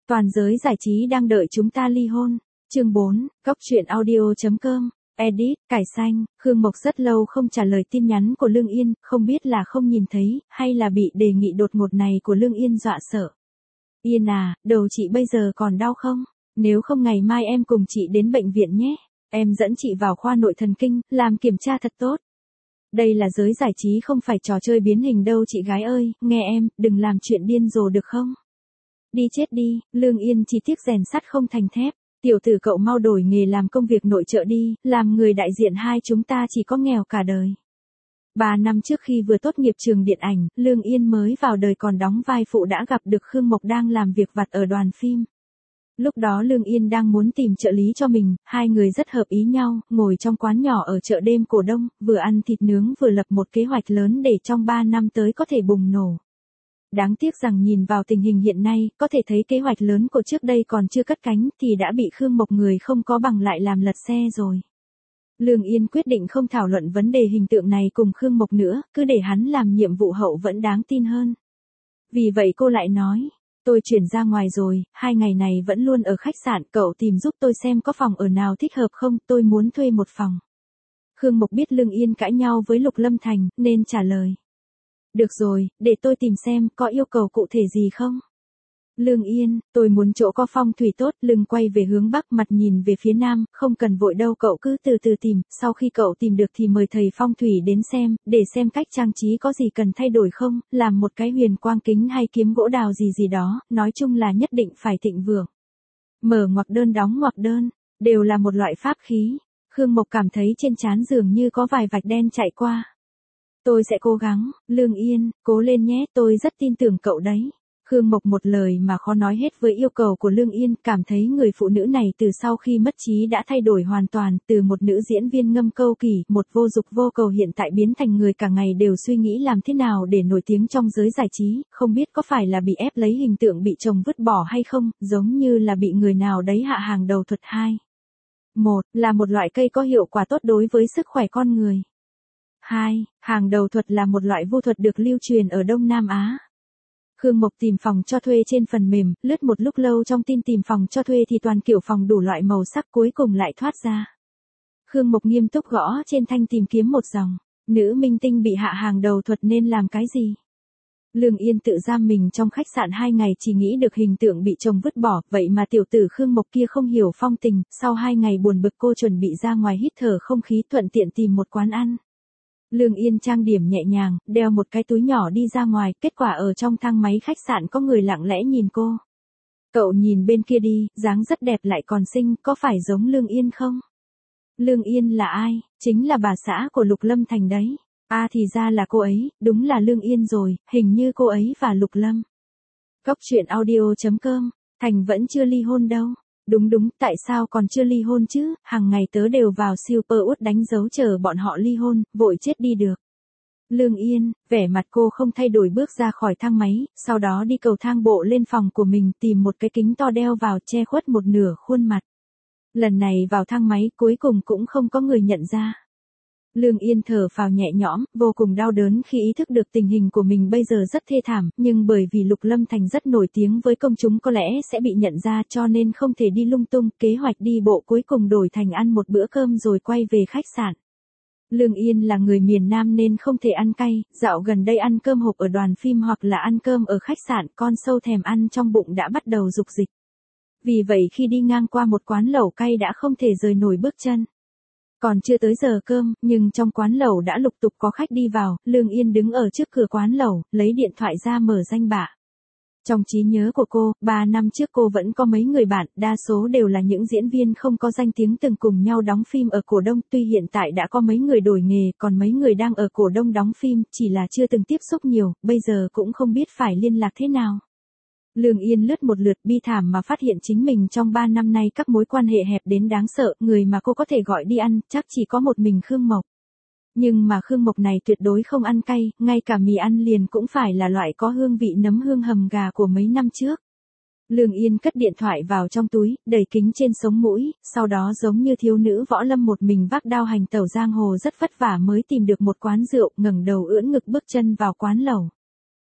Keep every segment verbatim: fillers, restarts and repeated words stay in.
Toàn giới giải trí đang đợi chúng ta ly hôn. Chương bốn, Cóc truyện audio chấm com. Edit, cải xanh, Khương Mộc rất lâu không trả lời tin nhắn của Lương Yên, không biết là không nhìn thấy, hay là bị đề nghị đột ngột này của Lương Yên dọa sợ. Yên à, đầu chị bây giờ còn đau không? Nếu không ngày mai em cùng chị đến bệnh viện nhé. Em dẫn chị vào khoa nội thần kinh, làm kiểm tra thật tốt. Đây là giới giải trí không phải trò chơi biến hình đâu chị gái ơi, nghe em, đừng làm chuyện điên rồ được không? Đi chết đi, Lương Yên chỉ tiếc rèn sắt không thành thép. Tiểu tử cậu mau đổi nghề làm công việc nội trợ đi, làm người đại diện hai chúng ta chỉ có nghèo cả đời. Ba năm trước khi vừa tốt nghiệp trường điện ảnh, Lương Yên mới vào đời còn đóng vai phụ đã gặp được Khương Mộc đang làm việc vặt ở đoàn phim. Lúc đó Lương Yên đang muốn tìm trợ lý cho mình, hai người rất hợp ý nhau, ngồi trong quán nhỏ ở chợ đêm cổ Đông, vừa ăn thịt nướng vừa lập một kế hoạch lớn để trong ba năm tới có thể bùng nổ. Đáng tiếc rằng nhìn vào tình hình hiện nay, có thể thấy kế hoạch lớn của trước đây còn chưa cất cánh thì đã bị Khương Mộc người không có bằng lại làm lật xe rồi. Lương Yên quyết định không thảo luận vấn đề hình tượng này cùng Khương Mộc nữa, cứ để hắn làm nhiệm vụ hậu vẫn đáng tin hơn. Vì vậy cô lại nói, tôi chuyển ra ngoài rồi, hai ngày này vẫn luôn ở khách sạn, cậu tìm giúp tôi xem có phòng ở nào thích hợp không, tôi muốn thuê một phòng. Khương Mộc biết Lương Yên cãi nhau với Lục Lâm Thành, nên trả lời. Được rồi, để tôi tìm xem, có yêu cầu cụ thể gì không? Lương Yên, tôi muốn chỗ có phong thủy tốt, lưng quay về hướng bắc, mặt nhìn về phía nam, không cần vội đâu, cậu cứ từ từ tìm, sau khi cậu tìm được thì mời thầy phong thủy đến xem, để xem cách trang trí có gì cần thay đổi không, làm một cái huyền quang kính hay kiếm gỗ đào gì gì đó, nói chung là nhất định phải thịnh vượng. Mở ngoặc đơn đóng ngoặc đơn, đều là một loại pháp khí. Khương Mộc cảm thấy trên trán dường như có vài vạch đen chạy qua. Tôi sẽ cố gắng, Lương Yên, cố lên nhé, tôi rất tin tưởng cậu đấy. Khương Mộc một lời mà khó nói hết với yêu cầu của Lương Yên, cảm thấy người phụ nữ này từ sau khi mất trí đã thay đổi hoàn toàn, từ một nữ diễn viên ngâm câu kỳ, một vô dục vô cầu hiện tại biến thành người cả ngày đều suy nghĩ làm thế nào để nổi tiếng trong giới giải trí, không biết có phải là bị ép lấy hình tượng bị chồng vứt bỏ hay không, giống như là bị người nào đấy hạ hàng đầu thuật hai. Một, là một loại cây có hiệu quả tốt đối với sức khỏe con người. Hai, hàng đầu thuật là một loại vu thuật được lưu truyền ở Đông Nam Á. Khương Mộc tìm phòng cho thuê trên phần mềm, lướt một lúc lâu trong tin tìm phòng cho thuê thì toàn kiểu phòng đủ loại màu sắc, cuối cùng lại thoát ra. Khương Mộc nghiêm túc gõ trên thanh tìm kiếm một dòng, nữ minh tinh bị hạ hàng đầu thuật nên làm cái gì? Lương Yên tự giam mình trong khách sạn hai ngày chỉ nghĩ được hình tượng bị chồng vứt bỏ, vậy mà tiểu tử Khương Mộc kia không hiểu phong tình, sau hai ngày buồn bực cô chuẩn bị ra ngoài hít thở không khí thuận tiện tìm một quán ăn. Lương Yên trang điểm nhẹ nhàng, đeo một cái túi nhỏ đi ra ngoài, kết quả ở trong thang máy khách sạn có người lặng lẽ nhìn cô. Cậu nhìn bên kia đi, dáng rất đẹp lại còn xinh, có phải giống Lương Yên không? Lương Yên là ai? Chính là bà xã của Lục Lâm Thành đấy. À thì ra là cô ấy, đúng là Lương Yên rồi, hình như cô ấy và Lục Lâm. Cóc truyện audio chấm com, Thành vẫn chưa ly hôn đâu. Đúng đúng, tại sao còn chưa ly hôn chứ, hàng ngày tớ đều vào Superwood đánh dấu chờ bọn họ ly hôn, vội chết đi được. Lương Yên, vẻ mặt cô không thay đổi bước ra khỏi thang máy, sau đó đi cầu thang bộ lên phòng của mình tìm một cái kính to đeo vào che khuất một nửa khuôn mặt. Lần này vào thang máy cuối cùng cũng không có người nhận ra. Lương Yên thở phào nhẹ nhõm, vô cùng đau đớn khi ý thức được tình hình của mình bây giờ rất thê thảm, nhưng bởi vì Lục Lâm Thành rất nổi tiếng với công chúng có lẽ sẽ bị nhận ra cho nên không thể đi lung tung, kế hoạch đi bộ cuối cùng đổi thành ăn một bữa cơm rồi quay về khách sạn. Lương Yên là người miền Nam nên không thể ăn cay, dạo gần đây ăn cơm hộp ở đoàn phim hoặc là ăn cơm ở khách sạn, con sâu thèm ăn trong bụng đã bắt đầu dục dịch. Vì vậy khi đi ngang qua một quán lẩu cay đã không thể rời nổi bước chân. Còn chưa tới giờ cơm, nhưng trong quán lẩu đã lục tục có khách đi vào, Lương Yên đứng ở trước cửa quán lẩu, lấy điện thoại ra mở danh bạ. Trong trí nhớ của cô, ba năm trước cô vẫn có mấy người bạn, đa số đều là những diễn viên không có danh tiếng từng cùng nhau đóng phim ở cổ Đông, tuy hiện tại đã có mấy người đổi nghề, còn mấy người đang ở cổ Đông đóng phim, chỉ là chưa từng tiếp xúc nhiều, bây giờ cũng không biết phải liên lạc thế nào. Lương Yên lướt một lượt bi thảm mà phát hiện chính mình trong ba năm nay các mối quan hệ hẹp đến đáng sợ, người mà cô có thể gọi đi ăn, chắc chỉ có một mình Khương Mộc. Nhưng mà Khương Mộc này tuyệt đối không ăn cay, ngay cả mì ăn liền cũng phải là loại có hương vị nấm hương hầm gà của mấy năm trước. Lương Yên cất điện thoại vào trong túi, đẩy kính trên sống mũi, sau đó giống như thiếu nữ võ lâm một mình vác đao hành tẩu giang hồ rất vất vả mới tìm được một quán rượu, ngẩng đầu ưỡn ngực bước chân vào quán lẩu.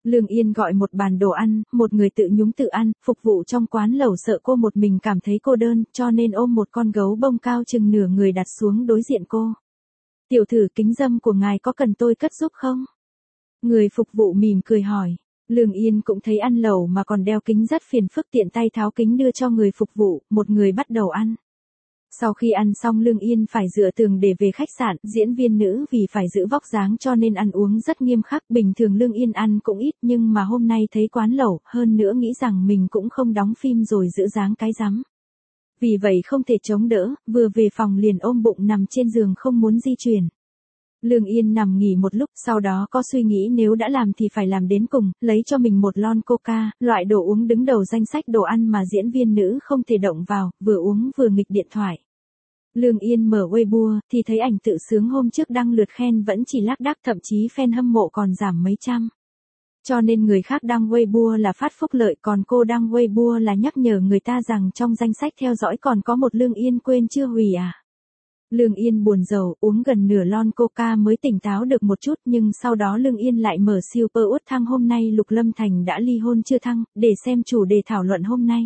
Lương Yên gọi một bàn đồ ăn, một người tự nhúng tự ăn, phục vụ trong quán lẩu sợ cô một mình cảm thấy cô đơn, cho nên ôm một con gấu bông cao chừng nửa người đặt xuống đối diện cô. Tiểu thử kính dâm của ngài có cần tôi cất giúp không? Người phục vụ mỉm cười hỏi. Lương Yên cũng thấy ăn lẩu mà còn đeo kính rất phiền phức, tiện tay tháo kính đưa cho người phục vụ, một người bắt đầu ăn. Sau khi ăn xong Lương Yên phải dựa tường để về khách sạn, diễn viên nữ vì phải giữ vóc dáng cho nên ăn uống rất nghiêm khắc, bình thường Lương Yên ăn cũng ít nhưng mà hôm nay thấy quán lẩu, hơn nữa nghĩ rằng mình cũng không đóng phim rồi giữ dáng cái rắm. Vì vậy không thể chống đỡ, vừa về phòng liền ôm bụng nằm trên giường không muốn di chuyển. Lương Yên nằm nghỉ một lúc, sau đó có suy nghĩ nếu đã làm thì phải làm đến cùng, lấy cho mình một lon coca, loại đồ uống đứng đầu danh sách đồ ăn mà diễn viên nữ không thể động vào, vừa uống vừa nghịch điện thoại. Lương Yên mở Weibo, thì thấy ảnh tự sướng hôm trước đăng lượt khen vẫn chỉ lác đác, thậm chí fan hâm mộ còn giảm mấy trăm. Cho nên người khác đăng Weibo là phát phúc lợi, còn cô đăng Weibo là nhắc nhở người ta rằng trong danh sách theo dõi còn có một Lương Yên quên chưa hủy à. Lương Yên buồn rầu, uống gần nửa lon coca mới tỉnh táo được một chút, nhưng sau đó Lương Yên lại mở Super Út thăng hôm nay Lục Lâm Thành đã ly hôn chưa thăng, để xem chủ đề thảo luận hôm nay.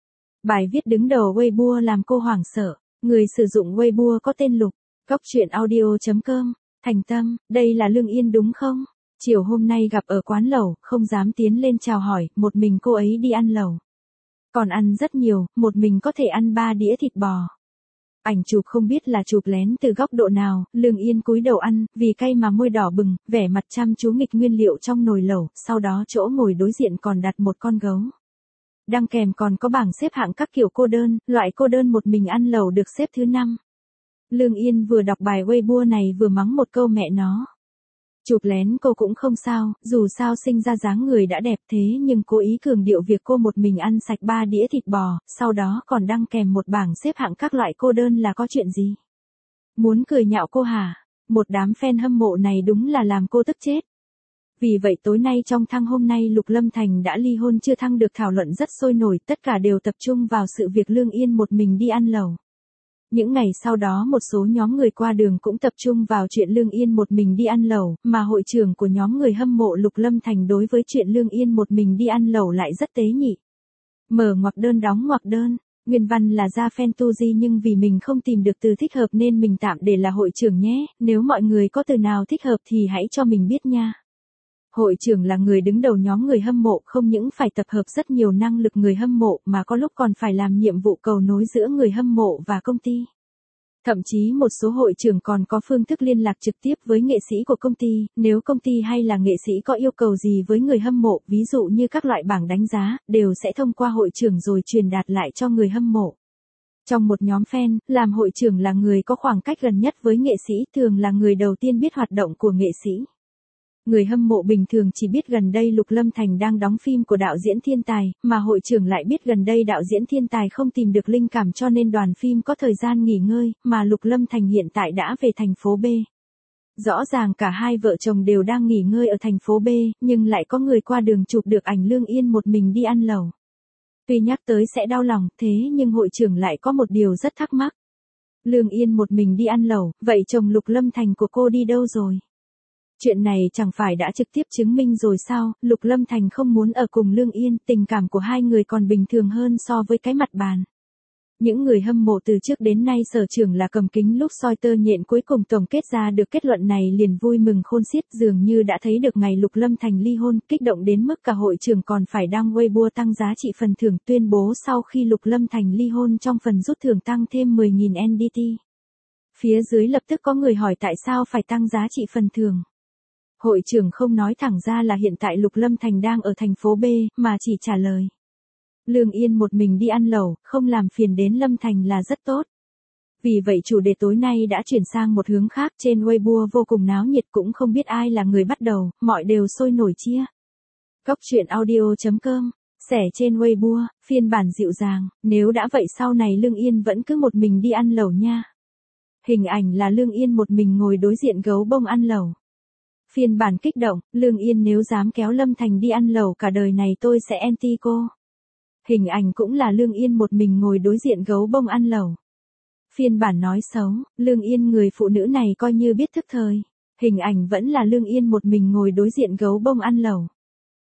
Bài viết đứng đầu Weibo làm cô hoảng sợ, người sử dụng Weibo có tên Lục. Góc truyện audio chấm com, thành tâm, đây là Lương Yên đúng không? Chiều hôm nay gặp ở quán lẩu, không dám tiến lên chào hỏi, một mình cô ấy đi ăn lẩu. Còn ăn rất nhiều, một mình có thể ăn ba đĩa thịt bò. Ảnh chụp không biết là chụp lén từ góc độ nào, Lương Yên cúi đầu ăn, vì cay mà môi đỏ bừng, vẻ mặt chăm chú nghịch nguyên liệu trong nồi lẩu, sau đó chỗ ngồi đối diện còn đặt một con gấu. Đăng kèm còn có bảng xếp hạng các kiểu cô đơn, loại cô đơn một mình ăn lẩu được xếp thứ năm. Lương Yên vừa đọc bài Weibo này vừa mắng một câu mẹ nó. Chụp lén cô cũng không sao, dù sao sinh ra dáng người đã đẹp thế nhưng cố ý cường điệu việc cô một mình ăn sạch ba đĩa thịt bò, sau đó còn đăng kèm một bảng xếp hạng các loại cô đơn là có chuyện gì? Muốn cười nhạo cô hả? Một đám fan hâm mộ này đúng là làm cô tức chết. Vì vậy tối nay trong thăng hôm nay Lục Lâm Thành đã ly hôn chưa thăng được thảo luận rất sôi nổi, tất cả đều tập trung vào sự việc Lương Yên một mình đi ăn lẩu. Những ngày sau đó một số nhóm người qua đường cũng tập trung vào chuyện Lương Yên một mình đi ăn lẩu, mà hội trưởng của nhóm người hâm mộ Lục Lâm Thành đối với chuyện Lương Yên một mình đi ăn lẩu lại rất tế nhị. Mở ngoặc đơn đóng ngoặc đơn, nguyên văn là ra fan tu di nhưng vì mình không tìm được từ thích hợp nên mình tạm để là hội trưởng nhé, nếu mọi người có từ nào thích hợp thì hãy cho mình biết nha. Hội trưởng là người đứng đầu nhóm người hâm mộ, không những phải tập hợp rất nhiều năng lực người hâm mộ mà có lúc còn phải làm nhiệm vụ cầu nối giữa người hâm mộ và công ty. Thậm chí một số hội trưởng còn có phương thức liên lạc trực tiếp với nghệ sĩ của công ty, nếu công ty hay là nghệ sĩ có yêu cầu gì với người hâm mộ, ví dụ như các loại bảng đánh giá, đều sẽ thông qua hội trưởng rồi truyền đạt lại cho người hâm mộ. Trong một nhóm fan, làm hội trưởng là người có khoảng cách gần nhất với nghệ sĩ, thường là người đầu tiên biết hoạt động của nghệ sĩ. Người hâm mộ bình thường chỉ biết gần đây Lục Lâm Thành đang đóng phim của đạo diễn Thiên Tài, mà hội trưởng lại biết gần đây đạo diễn Thiên Tài không tìm được linh cảm cho nên đoàn phim có thời gian nghỉ ngơi, mà Lục Lâm Thành hiện tại đã về thành phố B. Rõ ràng cả hai vợ chồng đều đang nghỉ ngơi ở thành phố B, nhưng lại có người qua đường chụp được ảnh Lương Yên một mình đi ăn lẩu. Tuy nhắc tới sẽ đau lòng, thế nhưng hội trưởng lại có một điều rất thắc mắc. Lương Yên một mình đi ăn lẩu, vậy chồng Lục Lâm Thành của cô đi đâu rồi? Chuyện này chẳng phải đã trực tiếp chứng minh rồi sao, Lục Lâm Thành không muốn ở cùng Lương Yên, tình cảm của hai người còn bình thường hơn so với cái mặt bàn. Những người hâm mộ từ trước đến nay sở trường là cầm kính lúc soi tơ nhện cuối cùng tổng kết ra được kết luận này liền vui mừng khôn xiết, dường như đã thấy được ngày Lục Lâm Thành ly hôn, kích động đến mức cả hội trưởng còn phải đăng Weibo tăng giá trị phần thưởng, tuyên bố sau khi Lục Lâm Thành ly hôn trong phần rút thưởng tăng thêm mười nghìn en đê tê. Phía dưới lập tức có người hỏi tại sao phải tăng giá trị phần thưởng. Hội trưởng không nói thẳng ra là hiện tại Lục Lâm Thành đang ở thành phố B, mà chỉ trả lời. Lương Yên một mình đi ăn lẩu, không làm phiền đến Lâm Thành là rất tốt. Vì vậy chủ đề tối nay đã chuyển sang một hướng khác, trên Weibo vô cùng náo nhiệt, cũng không biết ai là người bắt đầu, mọi đều sôi nổi chia. Góc truyện audio chấm com, sẻ trên Weibo, phiên bản dịu dàng, nếu đã vậy sau này Lương Yên vẫn cứ một mình đi ăn lẩu nha. Hình ảnh là Lương Yên một mình ngồi đối diện gấu bông ăn lẩu. Phiên bản kích động, Lương Yên nếu dám kéo Lâm Thành đi ăn lẩu cả đời này tôi sẽ anti cô. Hình ảnh cũng là Lương Yên một mình ngồi đối diện gấu bông ăn lẩu. Phiên bản nói xấu, Lương Yên người phụ nữ này coi như biết thức thời. Hình ảnh vẫn là Lương Yên một mình ngồi đối diện gấu bông ăn lẩu.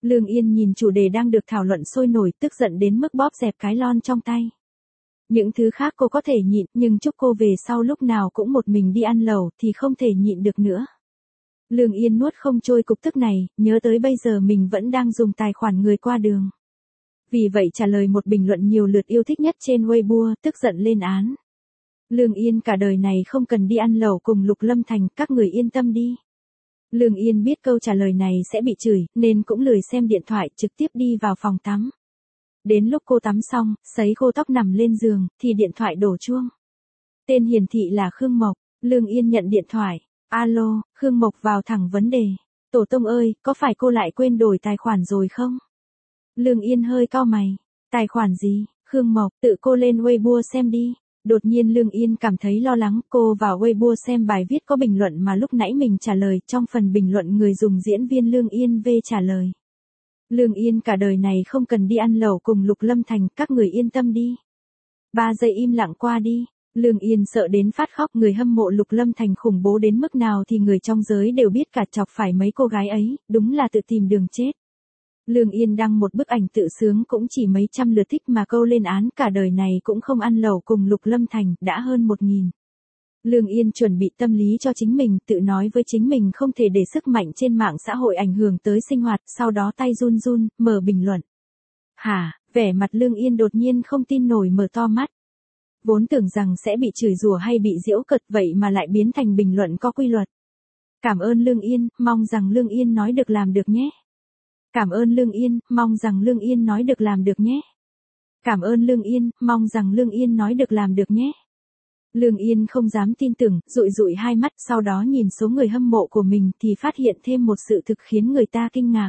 Lương Yên nhìn chủ đề đang được thảo luận sôi nổi, tức giận đến mức bóp dẹp cái lon trong tay. Những thứ khác cô có thể nhịn, nhưng chúc cô về sau lúc nào cũng một mình đi ăn lẩu thì không thể nhịn được nữa. Lương Yên nuốt không trôi cục tức này, nhớ tới bây giờ mình vẫn đang dùng tài khoản người qua đường. Vì vậy trả lời một bình luận nhiều lượt yêu thích nhất trên Weibo, tức giận lên án. Lương Yên cả đời này không cần đi ăn lẩu cùng Lục Lâm Thành, các người yên tâm đi. Lương Yên biết câu trả lời này sẽ bị chửi, nên cũng lười xem điện thoại, trực tiếp đi vào phòng tắm. Đến lúc cô tắm xong, sấy khô tóc nằm lên giường, thì điện thoại đổ chuông. Tên hiển thị là Khương Mộc, Lương Yên nhận điện thoại. Alo, Khương Mộc vào thẳng vấn đề. Tổ tông ơi, có phải cô lại quên đổi tài khoản rồi không? Lương Yên hơi cau mày. Tài khoản gì? Khương Mộc, tự cô lên Weibo xem đi. Đột nhiên Lương Yên cảm thấy lo lắng, cô vào Weibo xem bài viết có bình luận mà lúc nãy mình trả lời, trong phần bình luận người dùng diễn viên Lương Yên V trả lời. Lương Yên cả đời này không cần đi ăn lẩu cùng Lục Lâm Thành, các người yên tâm đi. Ba giây im lặng qua đi, Lương Yên sợ đến phát khóc, người hâm mộ Lục Lâm Thành khủng bố đến mức nào thì người trong giới đều biết cả, chọc phải mấy cô gái ấy, đúng là tự tìm đường chết. Lương Yên đăng một bức ảnh tự sướng cũng chỉ mấy trăm lượt thích mà câu lên án cả đời này cũng không ăn lẩu cùng Lục Lâm Thành, đã hơn một nghìn. Lương Yên chuẩn bị tâm lý cho chính mình, tự nói với chính mình không thể để sức mạnh trên mạng xã hội ảnh hưởng tới sinh hoạt, sau đó tay run run, mở bình luận. Hả, vẻ mặt Lương Yên đột nhiên không tin nổi, mở to mắt. Vốn tưởng rằng sẽ bị chửi rủa hay bị giễu cợt, vậy mà lại biến thành bình luận có quy luật. Cảm ơn Lương Yên, mong rằng Lương Yên nói được làm được nhé. Cảm ơn Lương Yên, mong rằng Lương Yên nói được làm được nhé. Cảm ơn Lương Yên, mong rằng Lương Yên nói được làm được nhé. Lương Yên không dám tin tưởng, dụi dụi hai mắt, sau đó nhìn số người hâm mộ của mình thì phát hiện thêm một sự thực khiến người ta kinh ngạc.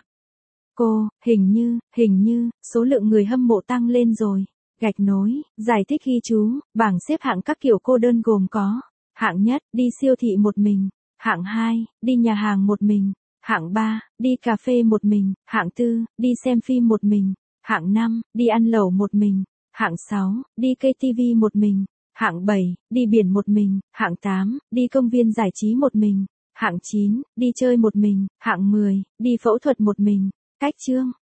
Cô, hình như, hình như, số lượng người hâm mộ tăng lên rồi. Gạch nối, giải thích ghi chú, bảng xếp hạng các kiểu cô đơn gồm có. Hạng nhất, đi siêu thị một mình. Hạng hai, đi nhà hàng một mình. Hạng ba, đi cà phê một mình. Hạng tư, đi xem phim một mình. Hạng năm, đi ăn lẩu một mình. Hạng sáu, đi cây ti vi một mình. Hạng bảy, đi biển một mình. Hạng tám, đi công viên giải trí một mình. Hạng chín, đi chơi một mình. Hạng mười, đi phẫu thuật một mình. Cách chương